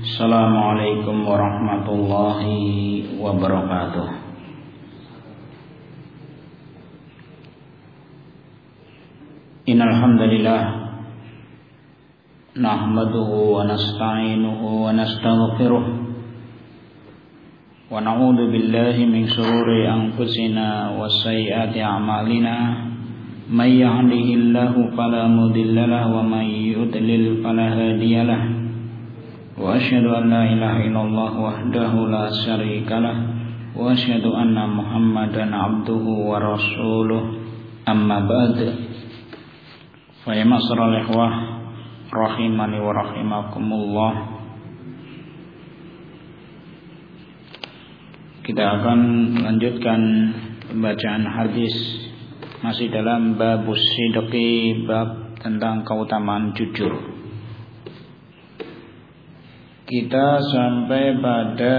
Assalamualaikum warahmatullahi wabarakatuh. Innal hamdalillah nahmaduhu wa nasta'inuhu wa nastaghfiruh wa na'udzu billahi min shururi anfusina wa sayyiati a'malina may yahdihillahu fala mudilla lahu wa may yudlil fala hadiyalah. Wa asyhadu an la ilaha illallah wahdahu la syarikalah wa asyhadu anna Muhammadan abduhu wa rasuluh. Amma ba'd. Fa ya masral ikhwah rahimani wa rahimakumullah. Kita akan lanjutkan pembacaan hadis masih dalam babus sidqi, bab tentang keutamaan jujur. Kita sampai pada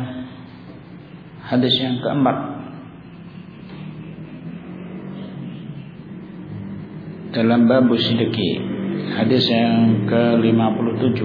hadis yang keempat dalam bab sidqi, hadis yang ke-57.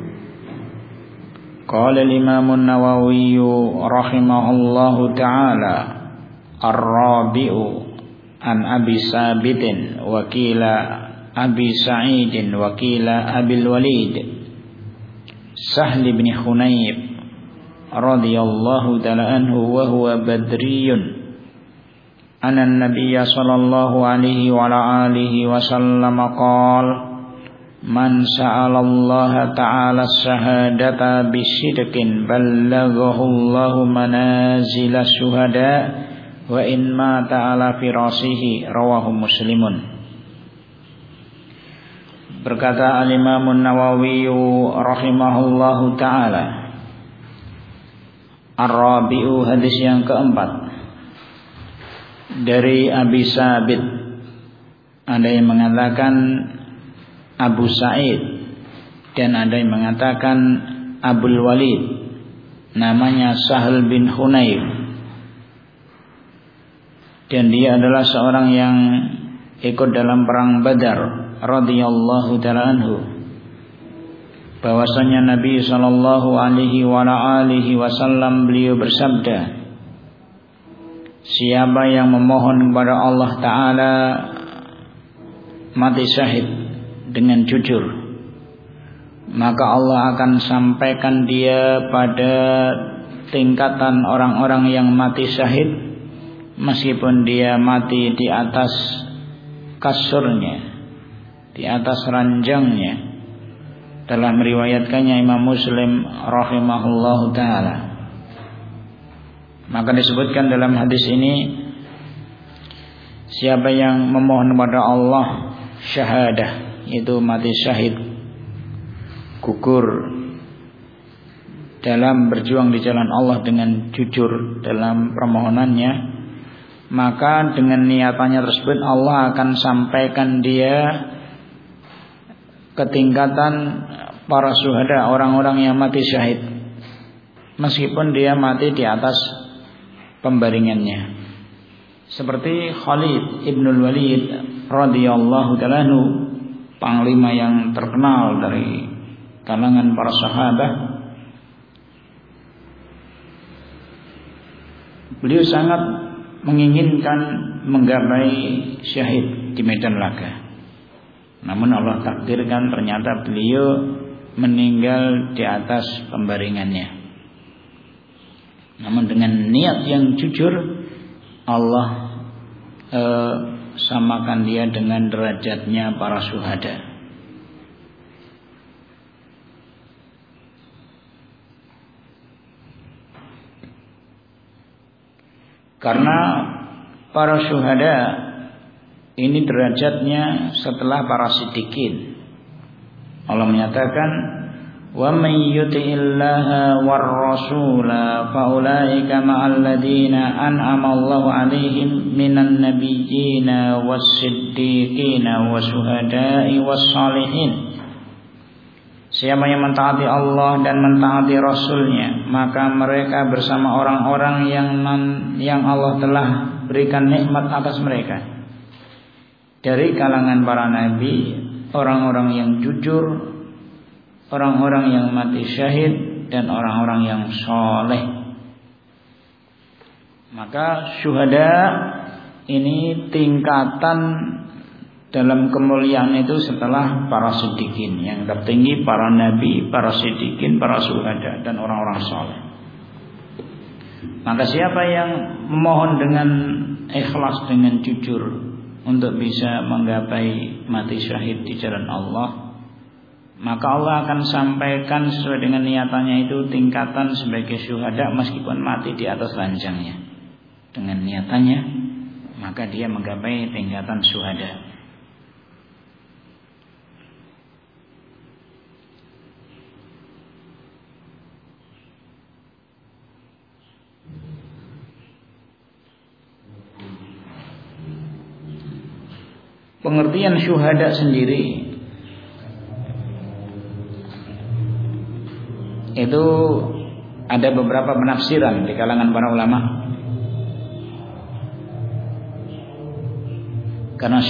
Qala al-Imam an-Nawawi rahimahullahu taala ar-rabi'u an Abi Sabitin wa qila Abi Sa'idin wa qila Abil Walid Sahl bin Hunayf radhiyallahu ta'ala anhu wa huwa badriyun anna an-nabiyya sallallahu alaihi wa ala alihi wa sallam qala man sa'ala Allah ta'ala as-shahadata bisidqin ballaghahu Allahu manazila syuhada wa in mata ala firasihi, rawahu Muslimun. Berkata al-Imam an-Nawawi rahimahullahu ta'ala, ar-rabi'u, hadis yang keempat dari Abi Sabit. Ada yang mengatakan Abu Sa'id dan ada yang mengatakan Abul Walid, namanya Sahl bin Hunayf, dan dia adalah seorang yang ikut dalam perang Badar radhiyallahu ta'ala anhu, bahwasanya Nabi sallallahu alaihi wa alihi wasallam beliau bersabda, siapa yang memohon kepada Allah taala mati syahid dengan jujur, maka Allah akan sampaikan dia pada tingkatan orang-orang yang mati syahid meskipun dia mati di atas kasurnya, di atas ranjangnya. Telah meriwayatkannya Imam Muslim rahimahullahu ta'ala. Maka disebutkan dalam hadis ini, siapa yang memohon kepada Allah syahadah, itu mati syahid, gugur dalam berjuang di jalan Allah dengan jujur dalam permohonannya, maka dengan niatannya tersebut Allah akan sampaikan dia ke tingkatan para syuhada, orang-orang yang mati syahid meskipun dia mati di atas pembaringannya. Seperti Khalid ibnul Walid radhiyallahu ta'ala anhu, panglima yang terkenal dari kalangan para sahabat. Beliau sangat menginginkan menggapai syahid di medan laga. Namun Allah takdirkan ternyata beliau meninggal di atas pembaringannya. Namun dengan niat yang jujur, Allah samakan dia dengan derajatnya para syuhada. Karena para syuhada ini derajatnya setelah para siddiqin. Allah menyatakan, wa may yuti'illaha war rasula fa ulaika ma'al ladzina an'ama Allahu 'alaihim minan nabiyyina was siddiqina was syuhada'i was shalihin. Siapa yang mentaati Allah dan mentaati Rasulnya, maka mereka bersama orang-orang yang Allah telah berikan nikmat atas mereka dari kalangan para nabi, orang-orang yang jujur, orang-orang yang mati syahid, dan orang-orang yang soleh. Maka syuhada ini tingkatan dalam kemuliaan itu setelah para siddiqin. Yang tertinggi para nabi, para siddiqin, para syuhada dan orang-orang soleh. Maka siapa yang memohon dengan ikhlas, dengan jujur untuk bisa menggapai mati syahid di jalan Allah, maka Allah akan sampaikan sesuai dengan niatannya itu tingkatan sebagai syuhada meskipun mati di atas ranjangnya. Dengan niatannya maka dia menggapai tingkatan syuhada. Pengertian syuhada sendiri itu ada beberapa penafsiran di kalangan para ulama. Karena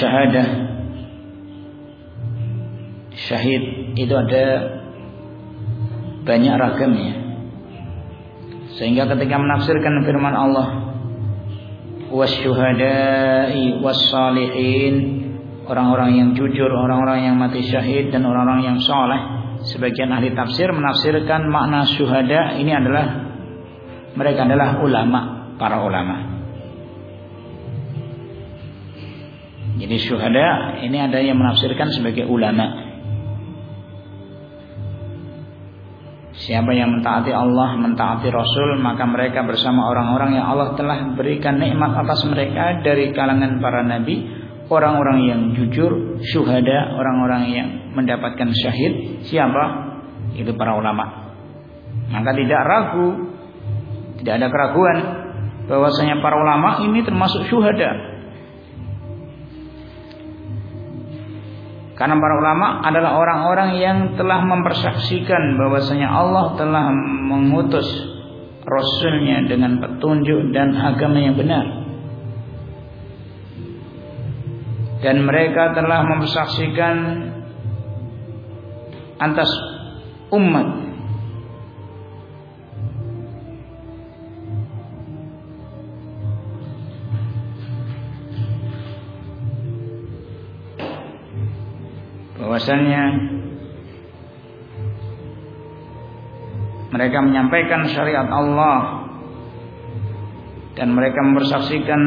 syahid itu ada banyak ragamnya. Sehingga ketika menafsirkan firman Allah, wasyuhada'i wassalihin, orang-orang yang jujur, orang-orang yang mati syahid dan orang-orang yang soleh, sebagian ahli tafsir menafsirkan makna syuhada ini adalah mereka adalah ulama, para ulama. Jadi syuhada ini ada yang menafsirkan sebagai ulama. Siapa yang mentaati Allah, mentaati Rasul, maka mereka bersama orang-orang yang Allah telah berikan nikmat atas mereka dari kalangan para nabi, orang-orang yang jujur, syuhada, orang-orang yang mendapatkan syahid. Siapa? Itu para ulama. Maka tidak ragu, tidak ada keraguan bahwasanya para ulama ini termasuk syuhada. Karena para ulama adalah orang-orang yang telah mempersaksikan bahwasanya Allah telah mengutus Rasulnya dengan petunjuk dan agama yang benar. Dan mereka telah mempersaksikan atas umat bahwasanya mereka menyampaikan syariat Allah dan mereka mempersaksikan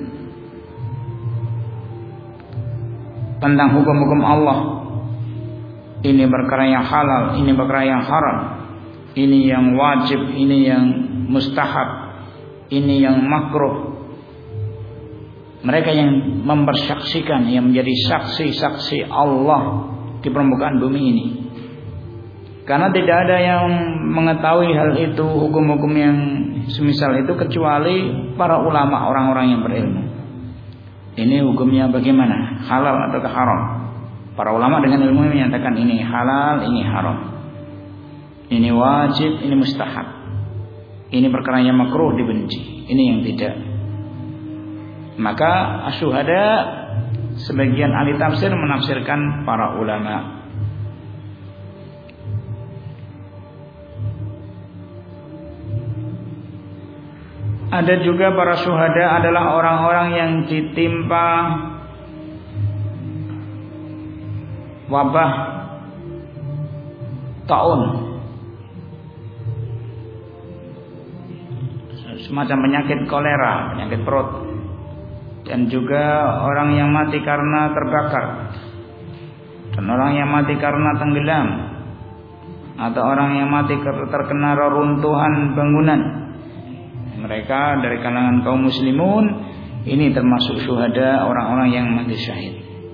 tentang hukum-hukum Allah. Ini perkara yang halal, ini perkara yang haram, ini yang wajib, ini yang mustahab, ini yang makruh. Mereka yang mempersaksikan, yang menjadi saksi-saksi Allah di permukaan bumi ini. Karena tidak ada yang mengetahui hal itu, hukum-hukum yang semisal itu, kecuali para ulama, orang-orang yang berilmu. Ini hukumnya bagaimana? Halal atau haram? Para ulama dengan ilmu menyatakan ini halal, ini haram. Ini wajib, ini mustahab. Ini perkara yang makruh, dibenci. Ini yang tidak. Maka asyuhada, sebagian ahli tafsir menafsirkan para ulama. Ada juga para syuhada adalah orang-orang yang ditimpa wabah taun, semacam penyakit kolera, penyakit perut, dan juga orang yang mati karena terbakar, dan orang yang mati karena tenggelam, atau orang yang mati terkena reruntuhan bangunan. Mereka dari kalangan kaum muslimun ini termasuk syuhada, orang-orang yang mati syahid.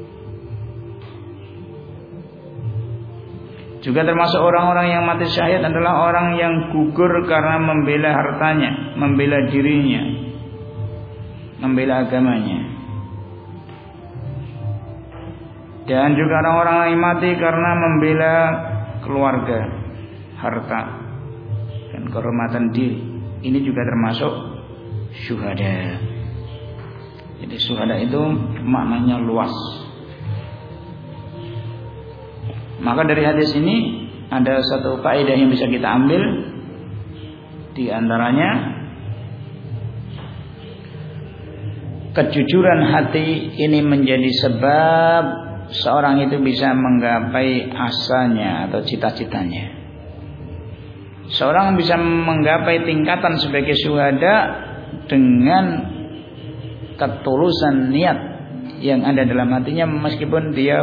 Juga termasuk orang-orang yang mati syahid adalah orang yang gugur karena membela hartanya, membela dirinya, membela agamanya. Dan juga orang-orang yang mati karena membela keluarga, harta, dan kehormatan diri. Ini juga termasuk syuhada. Jadi syuhada itu maknanya luas. Maka dari hadis ini ada satu faedah yang bisa kita ambil. Di antaranya kejujuran hati ini menjadi sebab seorang itu bisa menggapai asanya atau cita-citanya. Seorang bisa menggapai tingkatan sebagai syuhada dengan ketulusan niat yang ada dalam hatinya, meskipun dia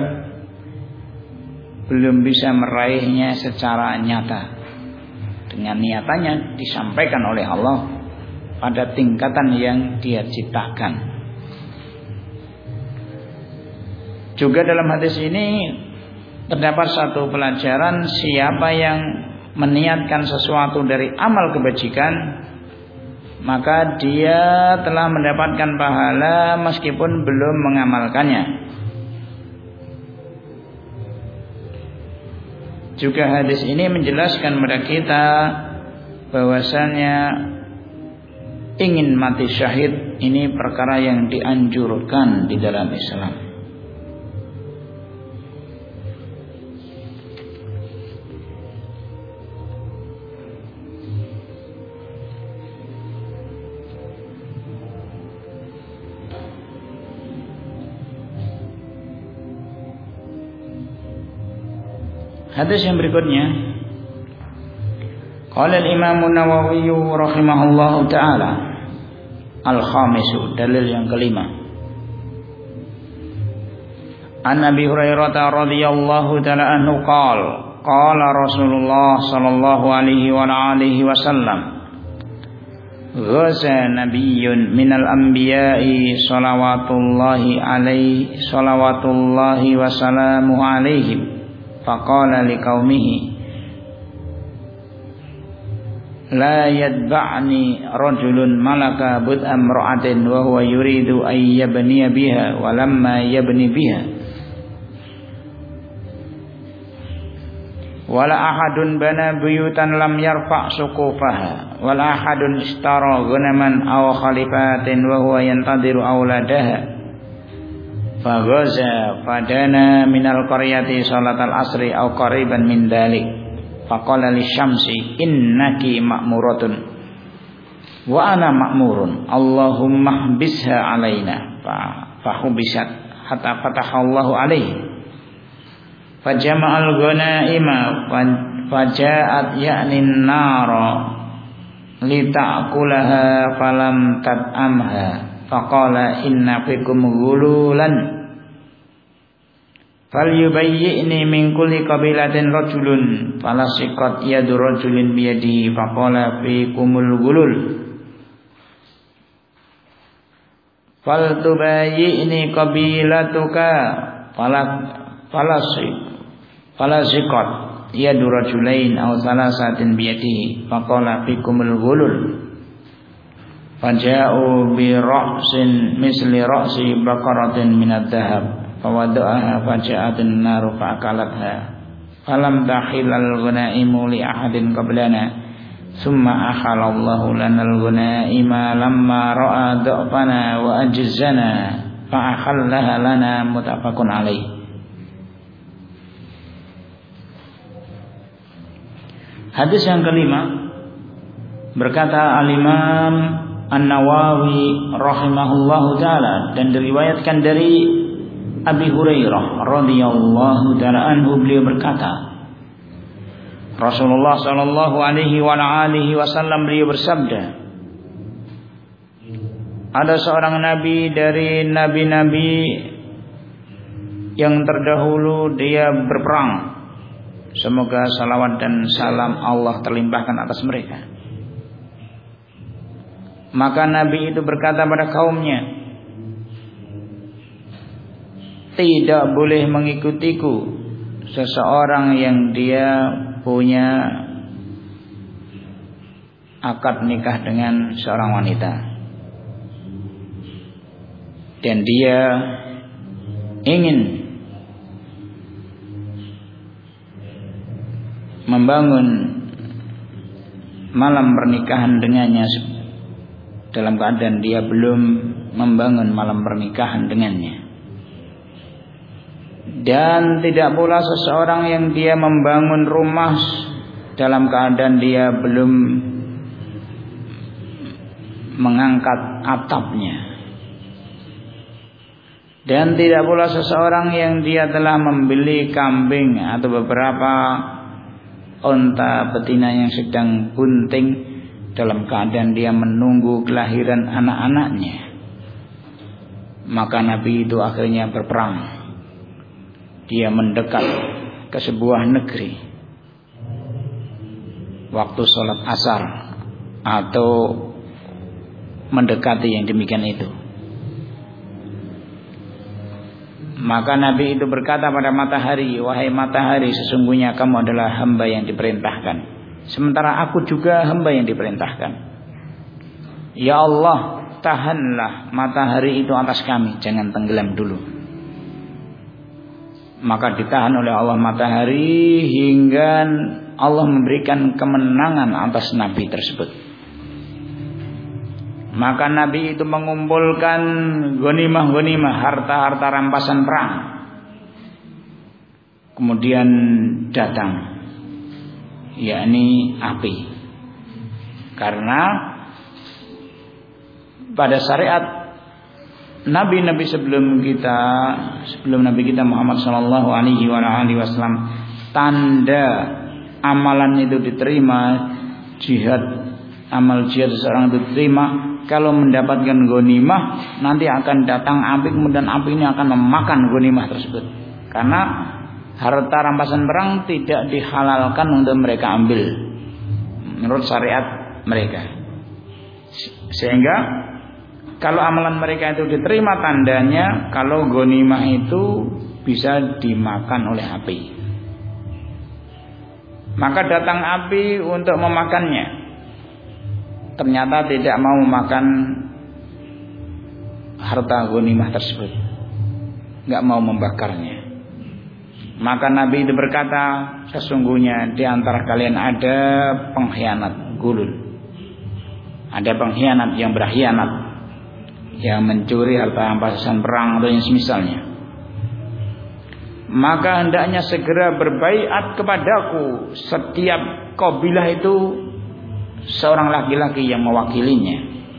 belum bisa meraihnya secara nyata. Dengan niatannya disampaikan oleh Allah pada tingkatan yang dia ciptakan. Juga dalam hadis ini terdapat satu pelajaran, siapa yang meniatkan sesuatu dari amal kebajikan, maka dia telah mendapatkan pahala meskipun belum mengamalkannya. Juga hadis ini menjelaskan kepada kita bahwasanya ingin mati syahid ini perkara yang dianjurkan di dalam Islam. Hadis yang berikutnya, qala al-Imam an-Nawawi rahimahullahu taala, al-khamisu, dalil yang kelima. An Abi Hurairah radhiyallahu taala anhu qala Rasulullah sallallahu alaihi wa alihi wasallam, ghaza nabiyyun minal anbiya'i salawatullahi wa salamuhu alaihim. Faqala liqaumihi la yadba'ni rajulun malaka bud'a imra'atin wa huwa yuridu an yabniya biha wa lamma yabni biha wala ahadun bana buyutan lam yarfa' suqufaha wala ahadun ishtara ghanaman aw khalifatin wa huwa yantadiru auladaha. Faghaza fadana minal qaryati salatal asri aw qariban min dalik. Faqala lisyamsi innaki ma'muratun wa ana ma'murun. Allahumma hbisha alaina. Fahubisat hatta fatahallahu alaihi. Fajama'al ghanaima faja'at ya'ni an-nara lita'kulaha falam tad'amha. Faqala inna fikum ghululan falyubayyi'ni min kulli qabilatin rajulun falasiqat yadu rajulin biyadihi. Faqala fikumul ghulul faltubayyi'ni qabilatuka falasiqat yadu rajulain aw salasatin biyadihi. Faqala fikumul ghulul faja'u bi ra'sin misli ra'si baqaratin minad dhahab fawada'aha faja'atin naru fa'akalatha falam tahilal ghanaimu li ahadin qablana summa ahalallahu lanal ghanaima lamma ra'a dha'fana wa ajzana fa'akhallaha lana muttafaqun alaih. Hadis yang kelima, berkata al-Imam An-Nawawi rahimahullahu taala, dan diriwayatkan dari Abi Hurairah radhiyallahu taala anhu, beliau berkata, Rasulullah sallallahu alaihi wa alihi wasallam beliau bersabda, ada seorang nabi dari nabi-nabi yang terdahulu, dia berperang, semoga salawat dan salam Allah terlimpahkan atas mereka. Maka Nabi itu berkata pada kaumnya, tidak boleh mengikutiku seseorang yang dia punya akad nikah dengan seorang wanita dan dia ingin membangun malam pernikahan dengannya dalam keadaan dia belum membangun malam pernikahan dengannya. Dan tidak pula seseorang yang dia membangun rumah dalam keadaan dia belum mengangkat atapnya. Dan tidak pula seseorang yang dia telah membeli kambing atau beberapa unta betina yang sedang bunting dalam keadaan dia menunggu kelahiran anak-anaknya. Maka Nabi itu akhirnya berperang. Dia mendekat ke sebuah negeri waktu sholat asar atau mendekati yang demikian itu. Maka Nabi itu berkata pada matahari, wahai matahari, sesungguhnya kamu adalah hamba yang diperintahkan, sementara aku juga hamba yang diperintahkan. Ya Allah, tahanlah matahari itu atas kami, jangan tenggelam dulu. Maka ditahan oleh Allah matahari hingga Allah memberikan kemenangan atas Nabi tersebut. Maka Nabi itu mengumpulkan ghanimah-ghanimah, harta-harta rampasan perang. Kemudian datang, yakni api. Karena pada syariat nabi-nabi sebelum Nabi kita Muhammad sallallahu alaihi wasallam, tanda amalan itu diterima, amal jihad seseorang itu diterima kalau mendapatkan ghanimah, nanti akan datang api, kemudian api ini akan memakan ghanimah tersebut. Karena harta rampasan perang tidak dihalalkan untuk mereka ambil menurut syariat mereka. Sehingga kalau amalan mereka itu diterima, tandanya kalau ghanimah itu bisa dimakan oleh api. Maka datang api untuk memakannya. Ternyata tidak mau makan harta ghanimah tersebut, enggak mau membakarnya. Maka Nabi itu berkata, sesungguhnya di antara kalian ada pengkhianat gulul, ada pengkhianat yang berkhianat, yang mencuri harta rampasan perang atau yang semisalnya. Maka hendaknya segera berbaiat kepadaku setiap kabilah itu seorang laki-laki yang mewakilinya.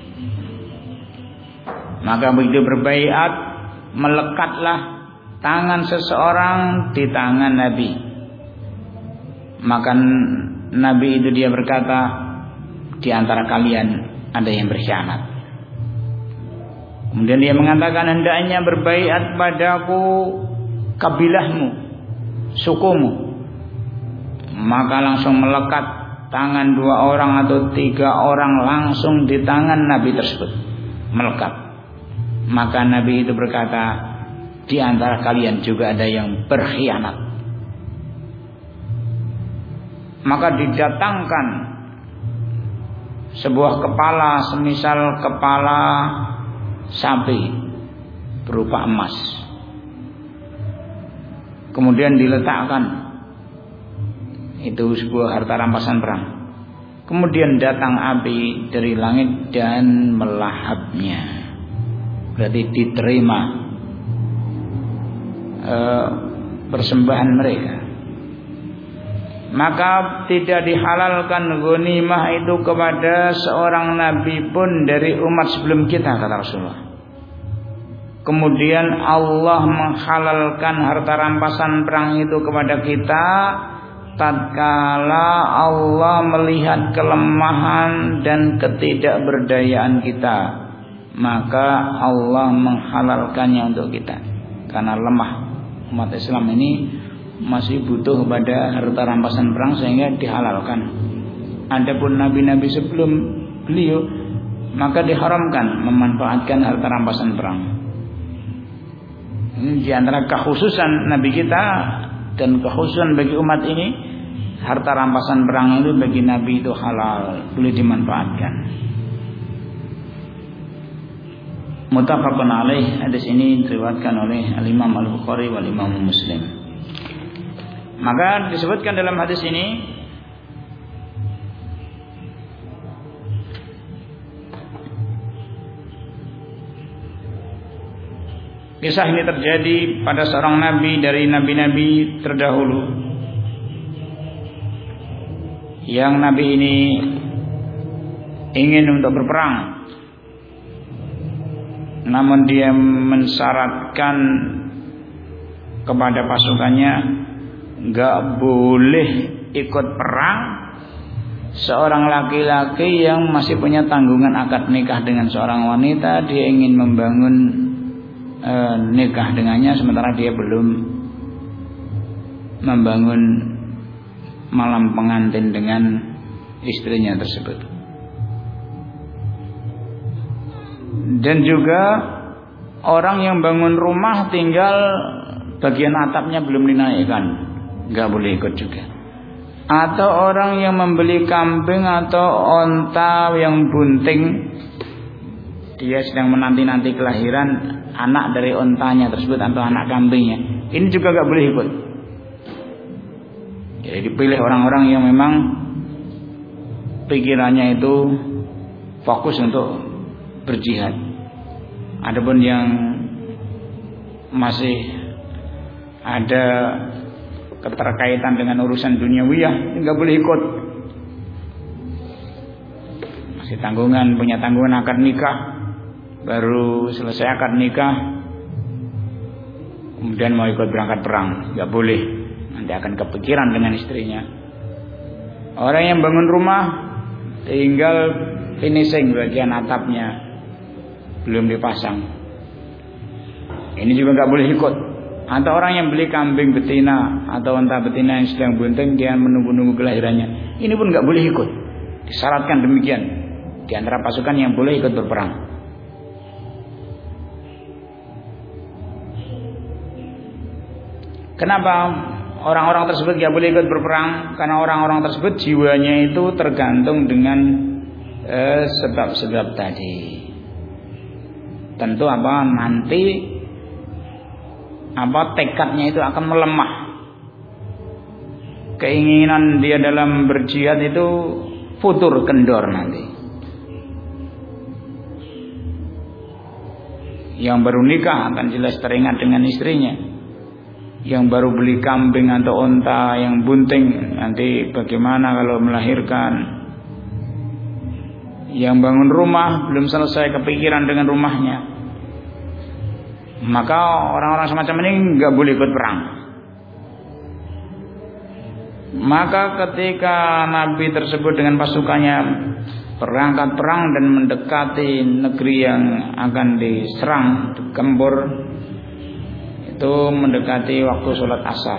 Maka begitu berbaiat, melekatlah tangan seseorang di tangan Nabi. Maka Nabi itu dia berkata, di antara kalian ada yang berkhianat. Kemudian dia mengatakan, hendaknya berbaiat padaku kabilahmu, sukumu. Maka langsung melekat tangan 2 orang atau 3 orang langsung di tangan Nabi tersebut, melekat. Maka Nabi itu berkata, di antara kalian juga ada yang berkhianat. Maka didatangkan sebuah kepala, semisal kepala sapi berupa emas. Kemudian diletakkan, itu sebuah harta rampasan perang. Kemudian datang api dari langit dan melahapnya. Berarti diterima persembahan mereka. Maka tidak dihalalkan ghanimah itu kepada seorang nabi pun dari umat sebelum kita, kata Rasulullah. Kemudian Allah menghalalkan harta rampasan perang itu kepada kita tatkala Allah melihat kelemahan dan ketidakberdayaan kita, maka Allah menghalalkannya untuk kita. Karena lemah, umat Islam ini masih butuh pada harta rampasan perang sehingga dihalalkan. Adapun nabi-nabi sebelum beliau, maka diharamkan memanfaatkan harta rampasan perang. Ini di antara kekhususan nabi kita dan kekhususan bagi umat ini, harta rampasan perang itu bagi Nabi itu halal, boleh dimanfaatkan. Muttafaqun alaih, hadis ini diriwayatkan oleh Al-Imam Al-Bukhari wal Imam Muslim. Maka disebutkan dalam hadis ini, Kisah ini terjadi pada seorang nabi dari nabi-nabi terdahulu. Yang nabi ini ingin untuk berperang, namun dia mensyaratkan kepada pasukannya gak boleh ikut perang seorang laki-laki yang masih punya tanggungan akad nikah dengan seorang wanita. Dia ingin membangun nikah dengannya, sementara dia belum membangun malam pengantin dengan istrinya tersebut. Dan juga orang yang bangun rumah tinggal bagian atapnya belum dinaikkan, nggak boleh ikut juga. Atau orang yang membeli kambing atau onta yang bunting, dia sedang menanti-nanti kelahiran anak dari ontanya tersebut atau anak kambingnya, ini juga nggak boleh ikut. Jadi dipilih orang-orang yang memang pikirannya itu fokus untuk berjihad. Adapun yang masih ada keterkaitan dengan urusan duniawiyah, nggak boleh ikut. Masih punya tanggungan akad nikah, baru selesai akad nikah kemudian mau ikut berangkat perang, nggak boleh. Nanti akan kepikiran dengan istrinya. Orang yang bangun rumah tinggal finishing bagian atapnya belum dipasang, ini juga nggak boleh ikut. Atau orang yang beli kambing betina atau onta betina yang sedang bunting, dia menunggu-nunggu kelahirannya, ini pun nggak boleh ikut. Disyaratkan demikian di antara pasukan yang boleh ikut berperang. Kenapa orang-orang tersebut nggak boleh ikut berperang? Karena orang-orang tersebut jiwanya itu tergantung dengan sebab-sebab tadi. Tentu nanti tekadnya itu akan melemah. Keinginan dia dalam berjihad itu futur, kendor nanti. Yang baru nikah akan jelas teringat dengan istrinya. Yang baru beli kambing atau onta yang bunting, nanti bagaimana kalau melahirkan. Yang bangun rumah belum selesai kepikiran dengan rumahnya. Maka orang-orang semacam ini nggak boleh ikut perang. Maka ketika Nabi tersebut dengan pasukannya berangkat perang dan mendekati negeri yang akan diserang, digempur, itu mendekati waktu sholat asar.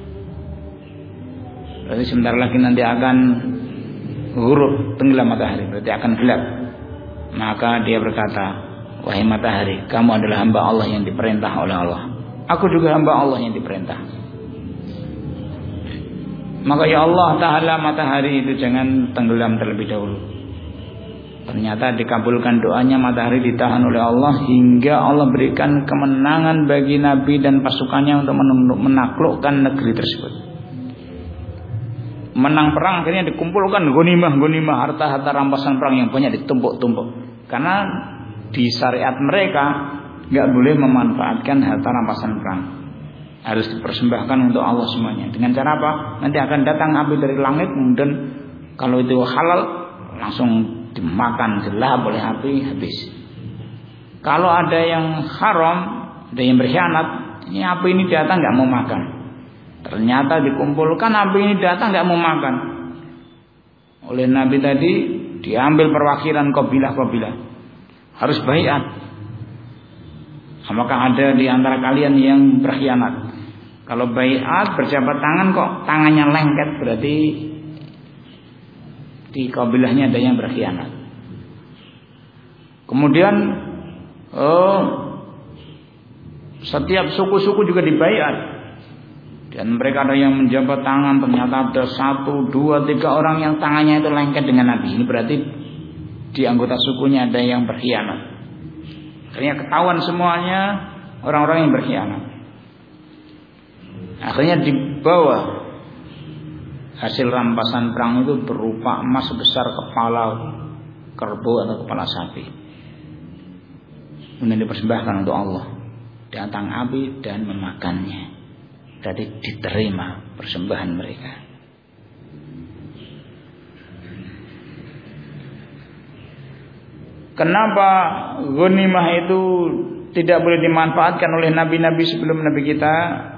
Berarti sebentar lagi nanti akan ghurub, tenggelam matahari, berarti akan gelap. Maka dia berkata, wahai matahari, kamu adalah hamba Allah yang diperintah oleh Allah. Aku juga hamba Allah yang diperintah. Maka ya Allah Ta'ala, matahari itu jangan tenggelam terlebih dahulu. Ternyata dikabulkan doanya, matahari ditahan oleh Allah hingga Allah berikan kemenangan bagi Nabi dan pasukannya untuk menaklukkan negeri tersebut. Menang perang, akhirnya dikumpulkan ghanimah, harta-harta rampasan perang yang banyak ditumpuk-tumpuk. Karena di syariat mereka nggak boleh memanfaatkan harta rampasan perang, harus dipersembahkan untuk Allah semuanya. Dengan cara apa? Nanti akan datang api dari langit, kemudian kalau itu halal langsung dimakan, dilahap oleh api, habis. Kalau ada yang haram, ada yang berkhianat, ini api ini datang nggak mau makan. Ternyata dikumpulkan, api ini datang nggak mau makan. Oleh Nabi tadi diambil perwakilan kabilah-kabilah, harus baiat. Apakah ada di antara kalian yang berkhianat? Kalau baiat berjabat tangan kok tangannya lengket, berarti di kabilahnya ada yang berkhianat. Kemudian setiap suku-suku juga dibaiat. Dan mereka ada yang menjabat tangan, ternyata ada 1, 2, 3 orang yang tangannya itu lengket dengan Nabi. Ini berarti di anggota sukunya ada yang berkhianat. Akhirnya ketahuan semuanya orang-orang yang berkhianat. Akhirnya dibawa hasil rampasan perang itu berupa emas sebesar kepala kerbau atau kepala sapi. Kemudian dipersembahkan untuk Allah. datang api dan memakannya. Berarti diterima persembahan mereka. Kenapa ghanimah itu tidak boleh dimanfaatkan oleh nabi-nabi sebelum nabi kita?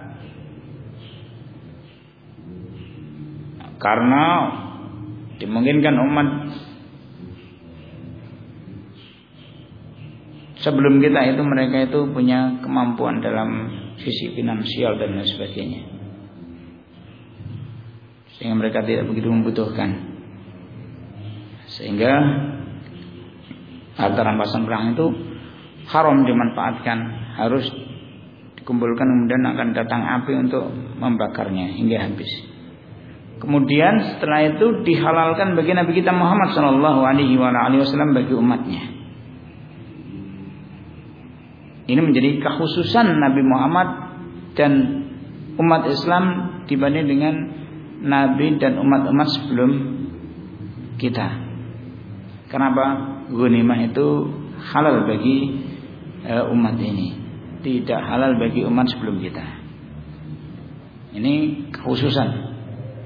Karena dimungkinkan umat sebelum kita itu mereka itu punya kemampuan dalam sisi finansial dan lain sebagainya, sehingga mereka tidak begitu membutuhkan, sehingga harta rampasan perang itu haram dimanfaatkan, harus dikumpulkan kemudian akan datang api untuk membakarnya hingga habis. Kemudian setelah itu dihalalkan bagi Nabi kita Muhammad sallallahu alaihi wasallam bagi umatnya. Ini menjadi kekhususan Nabi Muhammad dan umat Islam dibanding dengan nabi dan umat-umat sebelum kita. Kenapa? Ghanimah itu halal bagi umat ini, tidak halal bagi umat sebelum kita. Ini kekhususan.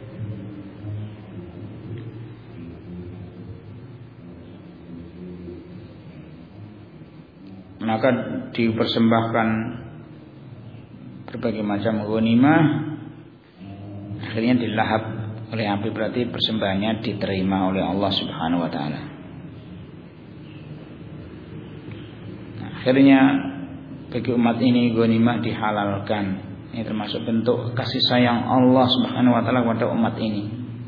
Maka dipersembahkan berbagai macam ghanimah, akhirnya dilahap oleh api, berarti persembahannya diterima oleh Allah Subhanahu wa taala. Akhirnya bagi umat ini ghanimah dihalalkan. Ini termasuk bentuk kasih sayang Allah Subhanahu wa taala kepada umat ini.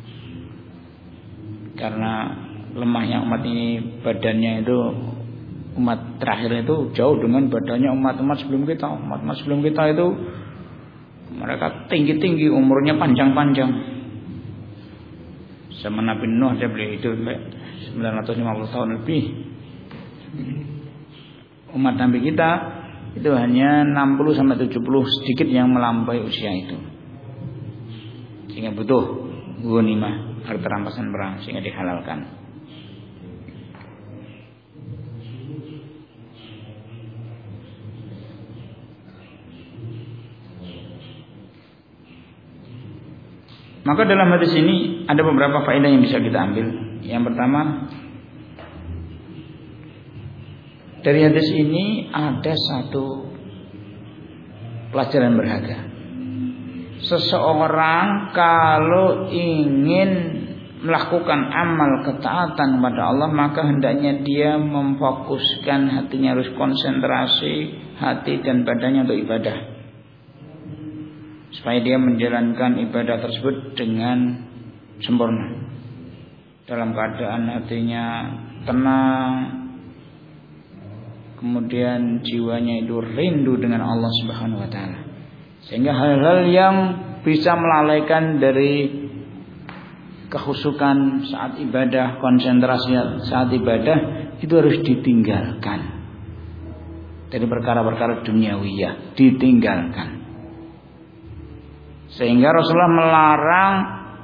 Karena lemahnya umat ini, badannya itu, umat terakhir itu jauh dengan badannya umat-umat sebelum kita. Umat-umat sebelum kita itu mereka tinggi-tinggi, umurnya panjang-panjang. Zaman Nabi Nuh aja beliau hidup 950 tahun lebih. Umat Nabi kita itu hanya 60-70 sedikit yang melampaui usia itu, sehingga butuh ghanimah, harta rampasan perang, sehingga dihalalkan. Maka dalam hadis ini ada beberapa faedah yang bisa kita ambil. Yang pertama, dari hadis ini ada satu pelajaran berharga. Seseorang kalau ingin melakukan amal ketaatan kepada Allah, maka hendaknya dia memfokuskan hatinya, harus konsentrasi hati dan badannya untuk ibadah, supaya dia menjalankan ibadah tersebut dengan sempurna, dalam keadaan hatinya tenang, kemudian jiwanya itu rindu dengan Allah Subhanahu wa taala, sehingga hal-hal yang bisa melalaikan dari kehusukan saat ibadah, konsentrasi saat ibadah itu harus ditinggalkan. Dari perkara-perkara duniawiyah ditinggalkan. Sehingga Rasulullah melarang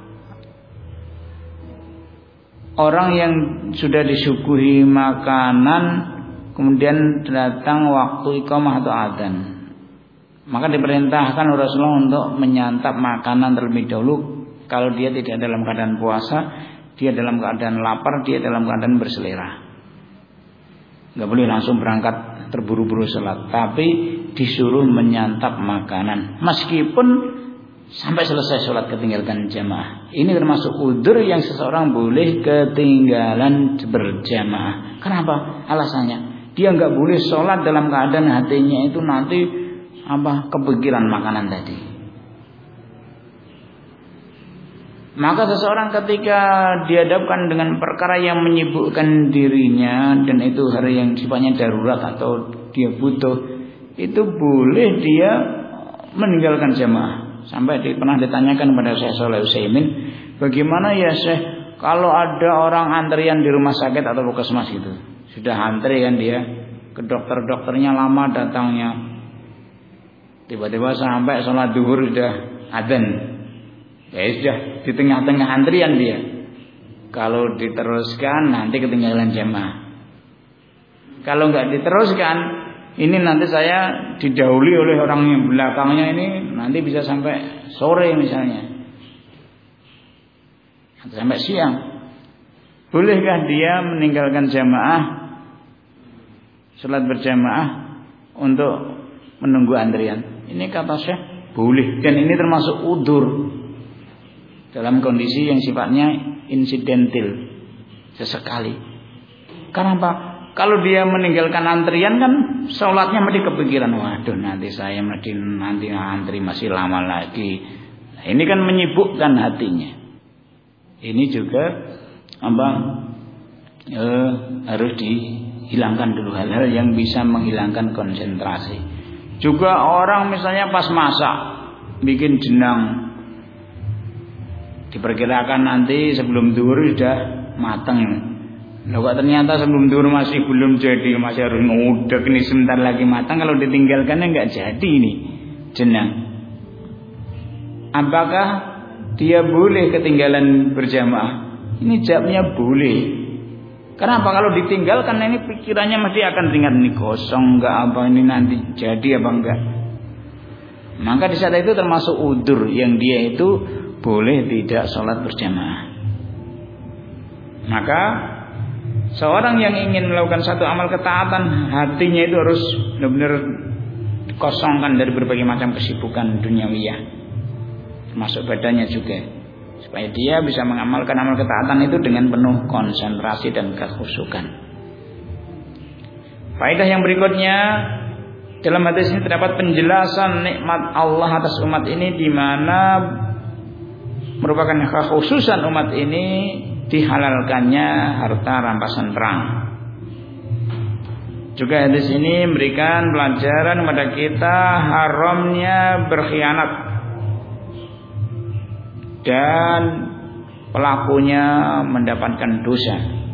orang yang sudah disuguhi makanan kemudian datang waktu iqamah atau adzan, maka diperintahkan Rasulullah untuk menyantap makanan terlebih dahulu. Kalau dia tidak dalam keadaan puasa, dia dalam keadaan lapar, dia dalam keadaan berselera, nggak boleh langsung berangkat terburu-buru sholat, tapi disuruh menyantap makanan meskipun sampai selesai sholat ketinggalkan jamaah. Ini termasuk udzur yang seseorang boleh ketinggalan berjamaah. Kenapa? Alasannya, dia nggak boleh sholat dalam keadaan hatinya itu nanti kepikiran makanan tadi. Maka seseorang ketika dihadapkan dengan perkara yang menyibukkan dirinya, dan itu hari yang sifatnya darurat atau dia butuh, itu boleh dia meninggalkan jamaah. Sampai pernah ditanyakan kepada Syekh Shalih Utsaimin, bagaimana ya Syekh kalau ada orang antrian di rumah sakit atau puskesmas gitu, sudah antri kan dia, ke dokternya lama datangnya, tiba-tiba sampai sholat duhur sudah adzan, ya sudah di tengah-tengah antrian dia. Kalau diteruskan nanti ketinggalan jamaah. Kalau nggak diteruskan, ini nanti saya didahului oleh orang yang belakangnya ini, nanti bisa sampai sore misalnya, atau sampai siang. Bolehkah dia meninggalkan jamaah, sholat berjamaah untuk menunggu antrian? Ini kata Syekh boleh, dan ini termasuk udzur dalam kondisi yang sifatnya insidental, sesekali. Karena apa? Kalau dia meninggalkan antrian kan sholatnya mesti kepikiran, waduh nanti saya nanti antri masih lama lagi. Nah, ini kan menyibukkan hatinya. Ini juga harus dihilangkan dulu hal-hal yang bisa menghilangkan konsentrasi. Juga orang misalnya pas masak bikin jenang, diperkirakan nanti sebelum zuhur sudah matang. Loh kok ternyata sebelum zuhur masih belum jadi, masih harus ngudek ini sebentar lagi matang. Kalau ditinggalkannya enggak jadi ini jenang. Apakah dia boleh ketinggalan berjamaah? Ini jawabnya boleh. Kenapa? Kalau ditinggalkan ini pikirannya mesti akan tinggal ini kosong enggak, apa ini nanti jadi apa enggak. Maka di saat itu termasuk udzur yang dia itu boleh tidak sholat berjamaah. Maka seorang yang ingin melakukan satu amal ketaatan, hatinya itu harus benar-benar dikosongkan dari berbagai macam kesibukan duniawiyah, termasuk badannya juga, supaya dia bisa mengamalkan amal ketaatan itu dengan penuh konsentrasi dan kekhusyukan. Faedah yang berikutnya, dalam hadis ini terdapat penjelasan nikmat Allah atas umat ini, di mana merupakan kekhususan umat ini dihalalkannya harta rampasan perang. Juga hadis ini memberikan pelajaran kepada kita haramnya berkhianat dan pelakunya mendapatkan dosa.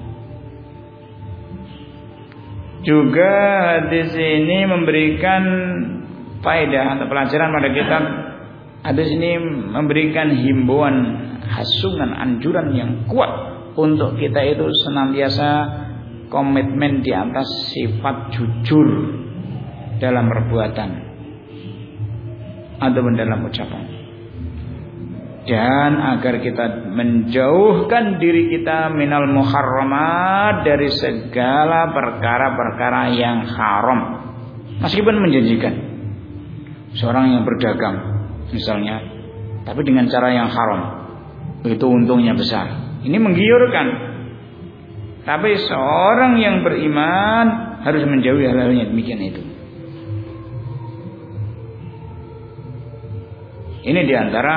Juga hadis ini memberikan faedah atau pelajaran pada kita. Hadis ini memberikan himbauan, hasungan, anjuran yang kuat untuk kita itu senantiasa komitmen di atas sifat jujur dalam perbuatan ataupun dalam ucapan, dan agar kita menjauhkan diri kita minal muharramat, dari segala perkara-perkara yang haram. Meskipun menjanjikan seorang yang berdagang misalnya, tapi dengan cara yang haram, itu untungnya besar, ini menggiurkan. Tapi seorang yang beriman harus menjauhi hal-hal yang demikian itu. Ini diantara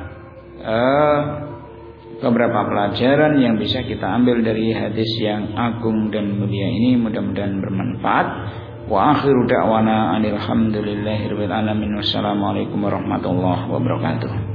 beberapa pelajaran yang bisa kita ambil dari hadis yang agung dan mulia ini. Mudah-mudahan bermanfaat. Wa akhiru da'wana alhamdulillahirabbil alamin. Wassalamualaikum warahmatullahi wabarakatuh.